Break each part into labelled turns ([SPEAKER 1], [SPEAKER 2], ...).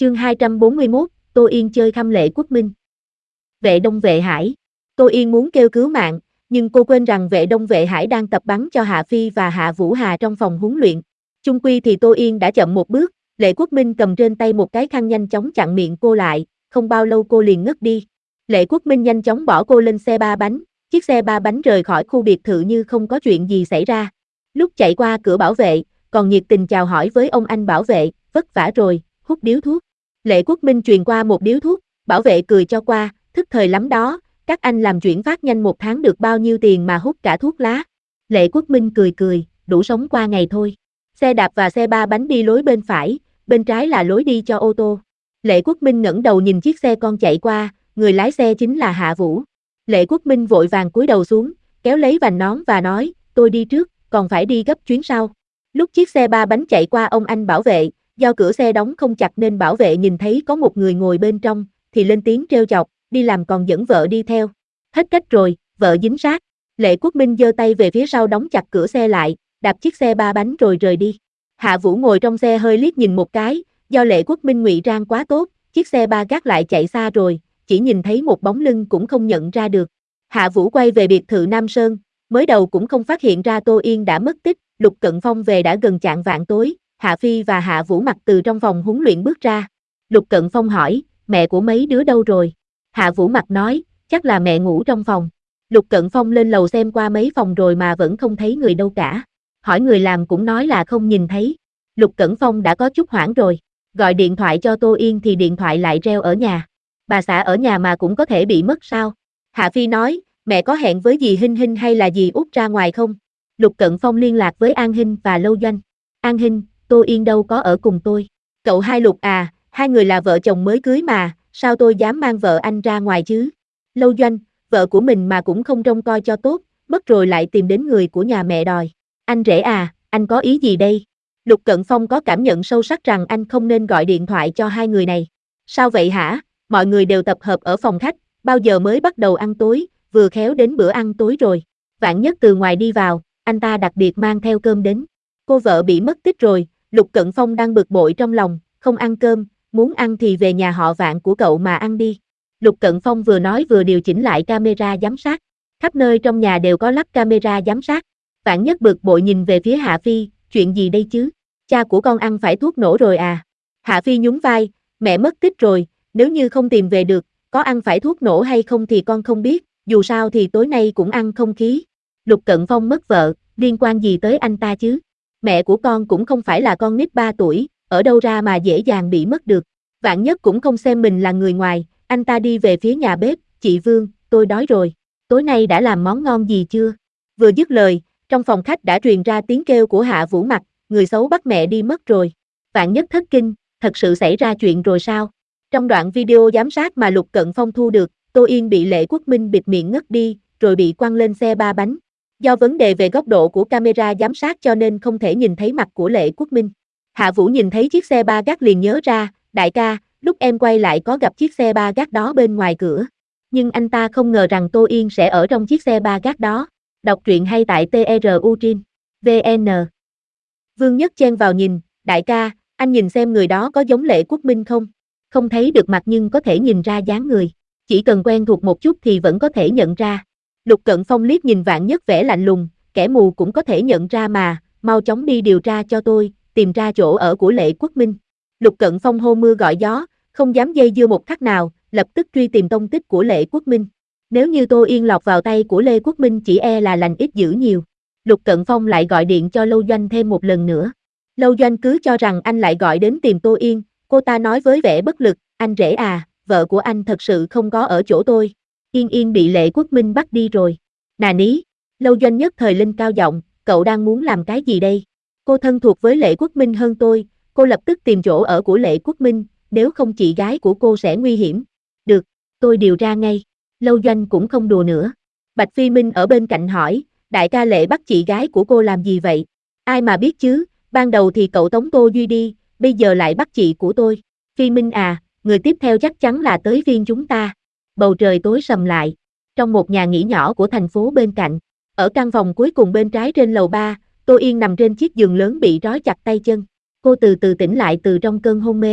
[SPEAKER 1] Chương 241, Tô Yên chơi khăm Lệ Quốc Minh. Vệ Đông Vệ Hải. Tô Yên muốn kêu cứu mạng, nhưng cô quên rằng Vệ Đông Vệ Hải đang tập bắn cho Hạ Phi và Hạ Vũ Hà trong phòng huấn luyện. Chung quy thì Tô Yên đã chậm một bước, Lệ Quốc Minh cầm trên tay một cái khăn nhanh chóng chặn miệng cô lại, không bao lâu cô liền ngất đi. Lệ Quốc Minh nhanh chóng bỏ cô lên xe ba bánh, chiếc xe ba bánh rời khỏi khu biệt thự như không có chuyện gì xảy ra. Lúc chạy qua cửa bảo vệ, còn nhiệt tình chào hỏi với ông anh bảo vệ, vất vả rồi, hút điếu thuốc. Lệ Quốc Minh truyền qua một điếu thuốc, bảo vệ cười cho qua, thức thời lắm đó, các anh làm chuyển phát nhanh một tháng được bao nhiêu tiền mà hút cả thuốc lá. Lệ Quốc Minh cười, đủ sống qua ngày thôi. Xe đạp và xe ba bánh đi lối bên phải, bên trái là lối đi cho ô tô. Lệ Quốc Minh ngẩng đầu nhìn chiếc xe con chạy qua, người lái xe chính là Hạ Vũ. Lệ Quốc Minh vội vàng cúi đầu xuống, kéo lấy vành nón và nói, tôi đi trước, còn phải đi gấp chuyến sau. Lúc chiếc xe ba bánh chạy qua ông anh bảo vệ, do cửa xe đóng không chặt nên bảo vệ nhìn thấy có một người ngồi bên trong, thì lên tiếng trêu chọc, đi làm còn dẫn vợ đi theo. Hết cách rồi, vợ dính sát. Lệ Quốc Minh giơ tay về phía sau đóng chặt cửa xe lại, đạp chiếc xe ba bánh rồi rời đi. Hạ Vũ ngồi trong xe hơi liếc nhìn một cái, do Lệ Quốc Minh ngụy trang quá tốt, chiếc xe ba gác lại chạy xa rồi, chỉ nhìn thấy một bóng lưng cũng không nhận ra được. Hạ Vũ quay về biệt thự Nam Sơn, mới đầu cũng không phát hiện ra Tô Yên đã mất tích, Lục Cận Phong về đã gần chạng vạng tối. Hạ Phi và Hạ Vũ Mặc từ trong phòng huấn luyện bước ra. Lục Cận Phong hỏi, mẹ của mấy đứa đâu rồi? Hạ Vũ Mặc nói, chắc là mẹ ngủ trong phòng. Lục Cận Phong lên lầu xem qua mấy phòng rồi mà vẫn không thấy người đâu cả. Hỏi người làm cũng nói là không nhìn thấy. Lục Cận Phong đã có chút hoảng rồi. Gọi điện thoại cho Tô Yên thì điện thoại lại reo ở nhà. Bà xã ở nhà mà cũng có thể bị mất sao? Hạ Phi nói, mẹ có hẹn với dì Hinh Hinh hay là dì Út ra ngoài không? Lục Cận Phong liên lạc với An Hinh và Lâu Doanh. An Hinh, Tô Yên đâu có ở cùng tôi. Cậu hai Lục à, hai người là vợ chồng mới cưới mà, sao tôi dám mang vợ anh ra ngoài chứ? Lâu Doanh, vợ của mình mà cũng không trông coi cho tốt, mất rồi lại tìm đến người của nhà mẹ đòi. Anh rể à, anh có ý gì đây? Lục Cận Phong có cảm nhận sâu sắc rằng anh không nên gọi điện thoại cho hai người này. Sao vậy hả? Mọi người đều tập hợp ở phòng khách, bao giờ mới bắt đầu ăn tối, vừa khéo đến bữa ăn tối rồi. Vạn Nhất từ ngoài đi vào, anh ta đặc biệt mang theo cơm đến. Cô vợ bị mất tích rồi. Lục Cận Phong đang bực bội trong lòng, không ăn cơm, muốn ăn thì về nhà họ Vạn của cậu mà ăn đi. Lục Cận Phong vừa nói vừa điều chỉnh lại camera giám sát. Khắp nơi trong nhà đều có lắp camera giám sát. Vạn Nhất bực bội nhìn về phía Hạ Phi, chuyện gì đây chứ? Cha của con ăn phải thuốc nổ rồi à? Hạ Phi nhún vai, mẹ mất tích rồi, nếu như không tìm về được, có ăn phải thuốc nổ hay không thì con không biết, dù sao thì tối nay cũng ăn không khí. Lục Cận Phong mất vợ, liên quan gì tới anh ta chứ? Mẹ của con cũng không phải là con nít 3 tuổi, ở đâu ra mà dễ dàng bị mất được. Vạn Nhất cũng không xem mình là người ngoài, anh ta đi về phía nhà bếp, chị Vương, tôi đói rồi, tối nay đã làm món ngon gì chưa? Vừa dứt lời, trong phòng khách đã truyền ra tiếng kêu của Hạ Vũ Mặc, người xấu bắt mẹ đi mất rồi. Vạn Nhất thất kinh, thật sự xảy ra chuyện rồi sao? Trong đoạn video giám sát mà Lục Cận Phong thu được, Tô Yên bị Lệ Quốc Minh bịt miệng ngất đi, rồi bị quăng lên xe ba bánh. Do vấn đề về góc độ của camera giám sát cho nên không thể nhìn thấy mặt của Lệ Quốc Minh. Hạ Vũ nhìn thấy chiếc xe ba gác liền nhớ ra, đại ca, lúc em quay lại có gặp chiếc xe ba gác đó bên ngoài cửa. Nhưng anh ta không ngờ rằng Tô Yên sẽ ở trong chiếc xe ba gác đó. Đọc truyện hay tại truyện.vn. Vương Nhất chen vào nhìn, đại ca, anh nhìn xem người đó có giống Lệ Quốc Minh không? Không thấy được mặt nhưng có thể nhìn ra dáng người. Chỉ cần quen thuộc một chút thì vẫn có thể nhận ra. Lục Cận Phong liếc nhìn Vạn Nhất vẻ lạnh lùng, kẻ mù cũng có thể nhận ra mà, mau chóng đi điều tra cho tôi, tìm ra chỗ ở của Lệ Quốc Minh. Lục Cận Phong hô mưa gọi gió, không dám dây dưa một khắc nào, lập tức truy tìm tông tích của Lệ Quốc Minh. Nếu như Tô Yên lọt vào tay của Lê Quốc Minh chỉ e là lành ít dữ nhiều. Lục Cận Phong lại gọi điện cho Lâu Doanh thêm một lần nữa. Lâu Doanh cứ cho rằng anh lại gọi đến tìm Tô Yên, cô ta nói với vẻ bất lực, anh rể à, vợ của anh thật sự không có ở chỗ tôi. Yên Yên bị Lệ Quốc Minh bắt đi rồi. Nà ní, Lâu Doanh nhất thời lên cao giọng, cậu đang muốn làm cái gì đây? Cô thân thuộc với Lệ Quốc Minh hơn tôi, cô lập tức tìm chỗ ở của Lệ Quốc Minh, nếu không chị gái của cô sẽ nguy hiểm. Được, tôi điều ra ngay. Lâu Doanh cũng không đùa nữa. Bạch Phi Minh ở bên cạnh hỏi, đại ca Lệ bắt chị gái của cô làm gì vậy? Ai mà biết chứ, ban đầu thì cậu tống Tô Duy đi, bây giờ lại bắt chị của tôi. Phi Minh à, người tiếp theo chắc chắn là tới viên chúng ta. Bầu trời tối sầm lại. Trong một nhà nghỉ nhỏ của thành phố bên cạnh, ở căn phòng cuối cùng bên trái trên lầu 3, Tô Yên nằm trên chiếc giường lớn bị trói chặt tay chân. Cô từ từ tỉnh lại từ trong cơn hôn mê.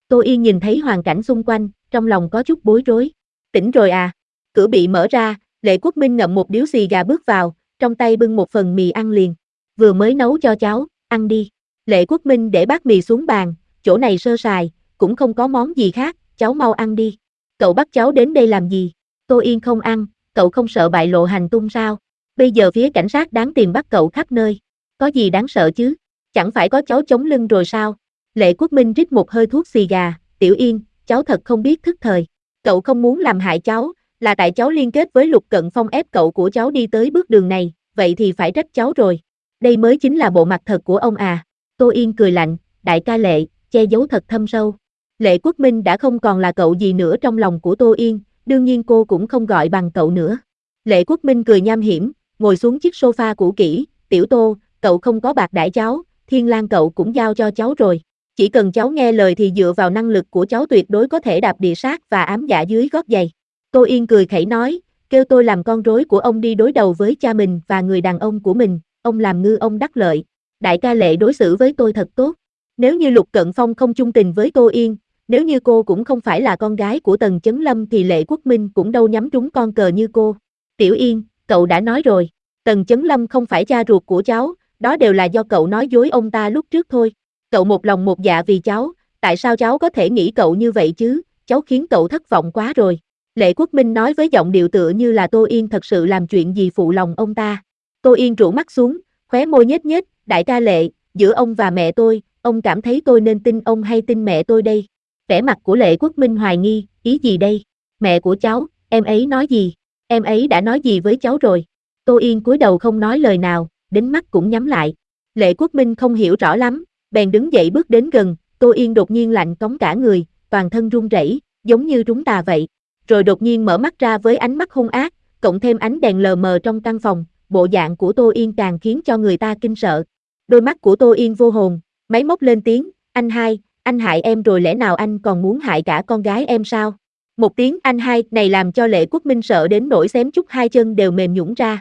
[SPEAKER 1] Tô Yên nhìn thấy hoàn cảnh xung quanh, trong lòng có chút bối rối. Tỉnh rồi à? Cửa bị mở ra, Lệ Quốc Minh ngậm một điếu xì gà bước vào, trong tay bưng một phần mì ăn liền. Vừa mới nấu cho cháu, ăn đi. Lệ Quốc Minh để bát mì xuống bàn, chỗ này sơ sài, cũng không có món gì khác, cháu mau ăn đi. Cậu bắt cháu đến đây làm gì? Tô Yên không ăn, cậu không sợ bại lộ hành tung sao? Bây giờ phía cảnh sát đáng tìm bắt cậu khắp nơi. Có gì đáng sợ chứ? Chẳng phải có cháu chống lưng rồi sao? Lệ Quốc Minh rít một hơi thuốc xì gà, Tiểu Yên, cháu thật không biết thức thời. Cậu không muốn làm hại cháu, là tại cháu liên kết với Lục Cận Phong ép cậu của cháu đi tới bước đường này, vậy thì phải trách cháu rồi. Đây mới chính là bộ mặt thật của ông à. Tô Yên cười lạnh, đại ca Lệ, che giấu thật thâm sâu. Lệ Quốc Minh đã không còn là cậu gì nữa trong lòng của Tô Yên, đương nhiên cô cũng không gọi bằng cậu nữa. Lệ Quốc Minh cười nham hiểm, ngồi xuống chiếc sofa cũ kỹ, Tiểu Tô, cậu không có bạc đãi cháu, Thiên Lang cậu cũng giao cho cháu rồi. Chỉ cần cháu nghe lời thì dựa vào năng lực của cháu tuyệt đối có thể đạp địa sát và ám dạ dưới gót giày. Tô Yên cười khẩy nói, kêu tôi làm con rối của ông đi đối đầu với cha mình và người đàn ông của mình, ông làm ngư ông đắc lợi. Đại ca Lệ đối xử với tôi thật tốt. Nếu như Lục Cận Phong không chung tình với Tô Yên, nếu như cô cũng không phải là con gái của Tần Chấn Lâm thì Lệ Quốc Minh cũng đâu nhắm trúng con cờ như cô. Tiểu Yên, cậu đã nói rồi, Tần Chấn Lâm không phải cha ruột của cháu, đó đều là do cậu nói dối ông ta lúc trước thôi. Cậu một lòng một dạ vì cháu, tại sao cháu có thể nghĩ cậu như vậy chứ, cháu khiến cậu thất vọng quá rồi. Lệ Quốc Minh nói với giọng điệu tựa như là Tô Yên thật sự làm chuyện gì phụ lòng ông ta. Tô Yên rũ mắt xuống, khóe môi nhếch nhếch, đại ca Lệ, giữa ông và mẹ tôi, ông cảm thấy tôi nên tin ông hay tin mẹ tôi đây? Vẻ mặt của Lệ Quốc Minh hoài nghi, ý gì đây? Mẹ của cháu, em ấy nói gì? Em ấy đã nói gì với cháu rồi? Tô Yên cúi đầu không nói lời nào, đến mắt cũng nhắm lại. Lệ Quốc Minh không hiểu rõ lắm, bèn đứng dậy bước đến gần, Tô Yên đột nhiên lạnh cống cả người, toàn thân run rẩy, giống như trúng tà vậy. Rồi đột nhiên mở mắt ra với ánh mắt hung ác, cộng thêm ánh đèn lờ mờ trong căn phòng, bộ dạng của Tô Yên càng khiến cho người ta kinh sợ. Đôi mắt của Tô Yên vô hồn, máy móc lên tiếng, anh hai, anh hại em rồi lẽ nào anh còn muốn hại cả con gái em sao? Một tiếng anh hai này làm cho Lệ Quốc Minh sợ đến nỗi xém chút hai chân đều mềm nhũn ra.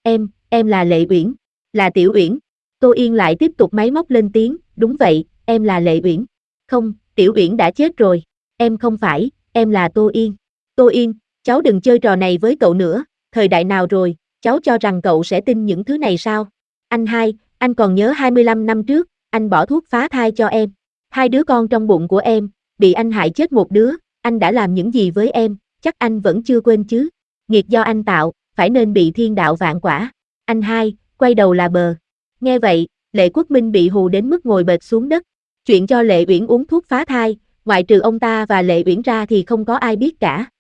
[SPEAKER 1] Em là Lệ Uyển, là Tiểu Uyển. Tô Yên lại tiếp tục máy móc lên tiếng, đúng vậy, em là Lệ Uyển. Không, Tiểu Uyển đã chết rồi. Em không phải, em là Tô Yên. Tô Yên, cháu đừng chơi trò này với cậu nữa, thời đại nào rồi, cháu cho rằng cậu sẽ tin những thứ này sao? Anh hai, anh còn nhớ 25 năm trước, anh bỏ thuốc phá thai cho em. Hai đứa con trong bụng của em, bị anh hại chết một đứa, anh đã làm những gì với em, chắc anh vẫn chưa quên chứ. Nghiệt do anh tạo, phải nên bị thiên đạo vạn quả. Anh hai, quay đầu là bờ. Nghe vậy, Lệ Quốc Minh bị hù đến mức ngồi bệt xuống đất. Chuyện cho Lệ Uyển uống thuốc phá thai, ngoại trừ ông ta và Lệ Uyển ra thì không có ai biết cả.